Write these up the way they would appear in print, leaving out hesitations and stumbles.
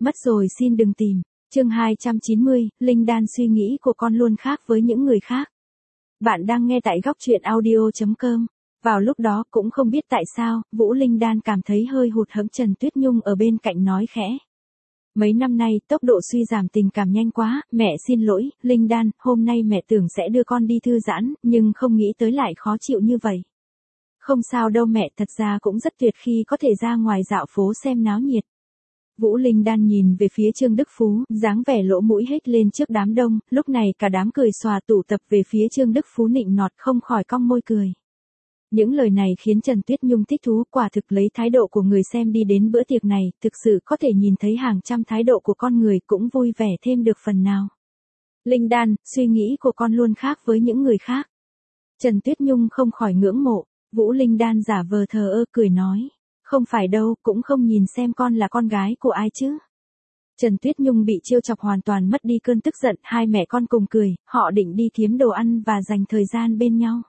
Mất rồi xin đừng tìm. Chương 290, Linh Đan suy nghĩ của con luôn khác với những người khác. Bạn đang nghe tại góc truyện audio.com. Vào lúc đó cũng không biết tại sao, Vũ Linh Đan cảm thấy hơi hụt hẫng. Trần Tuyết Nhung ở bên cạnh nói khẽ. Mấy năm nay, tốc độ suy giảm tình cảm nhanh quá, mẹ xin lỗi, Linh Đan, hôm nay mẹ tưởng sẽ đưa con đi thư giãn, nhưng không nghĩ tới lại khó chịu như vậy. Không sao đâu mẹ, thật ra cũng rất tuyệt khi có thể ra ngoài dạo phố xem náo nhiệt. Vũ Linh Đan nhìn về phía Trương Đức Phú, dáng vẻ lỗ mũi hết lên trước đám đông, lúc này cả đám cười xòa tụ tập về phía Trương Đức Phú nịnh nọt không khỏi cong môi cười. Những lời này khiến Trần Tuyết Nhung thích thú, quả thực lấy thái độ của người xem đi đến bữa tiệc này, thực sự có thể nhìn thấy hàng trăm thái độ của con người cũng vui vẻ thêm được phần nào. Linh Đan, suy nghĩ của con luôn khác với những người khác. Trần Tuyết Nhung không khỏi ngưỡng mộ, Vũ Linh Đan giả vờ thờ ơ cười nói. Không phải đâu, cũng không nhìn xem con là con gái của ai chứ. Trần Tuyết Nhung bị trêu chọc hoàn toàn mất đi cơn tức giận, hai mẹ con cùng cười, họ định đi kiếm đồ ăn và dành thời gian bên nhau.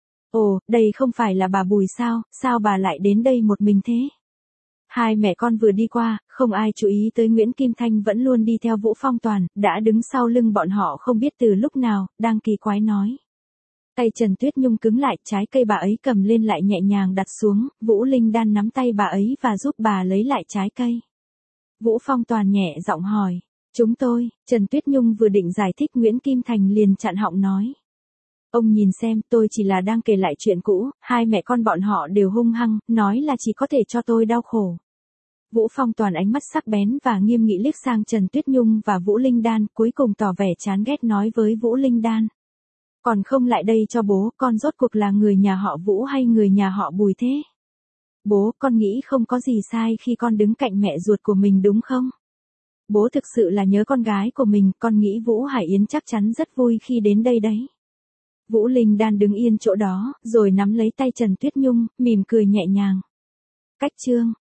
Ồ, đây không phải là bà Bùi sao bà lại đến đây một mình thế? Hai mẹ con vừa đi qua, không ai chú ý tới Nguyễn Kim Thanh vẫn luôn đi theo Vũ Phong Toàn, đã đứng sau lưng bọn họ không biết từ lúc nào, đang kỳ quái nói. Tay Trần Tuyết Nhung cứng lại, trái cây bà ấy cầm lên lại nhẹ nhàng đặt xuống, Vũ Linh Đan nắm tay bà ấy và giúp bà lấy lại trái cây. Vũ Phong Toàn nhẹ giọng hỏi, chúng tôi, Trần Tuyết Nhung vừa định giải thích Nguyễn Kim Thành liền chặn họng nói. Ông nhìn xem, tôi chỉ là đang kể lại chuyện cũ, hai mẹ con bọn họ đều hung hăng, nói là chỉ có thể cho tôi đau khổ. Vũ Phong Toàn ánh mắt sắc bén và nghiêm nghị liếc sang Trần Tuyết Nhung và Vũ Linh Đan, cuối cùng tỏ vẻ chán ghét nói với Vũ Linh Đan. Còn không lại đây cho bố, con rốt cuộc là người nhà họ Vũ hay người nhà họ Bùi thế? Bố, con nghĩ không có gì sai khi con đứng cạnh mẹ ruột của mình đúng không? Bố thực sự là nhớ con gái của mình, con nghĩ Vũ Hải Yến chắc chắn rất vui khi đến đây đấy. Vũ Linh Đan đứng yên chỗ đó, rồi nắm lấy tay Trần Tuyết Nhung, mỉm cười nhẹ nhàng. Cách chương,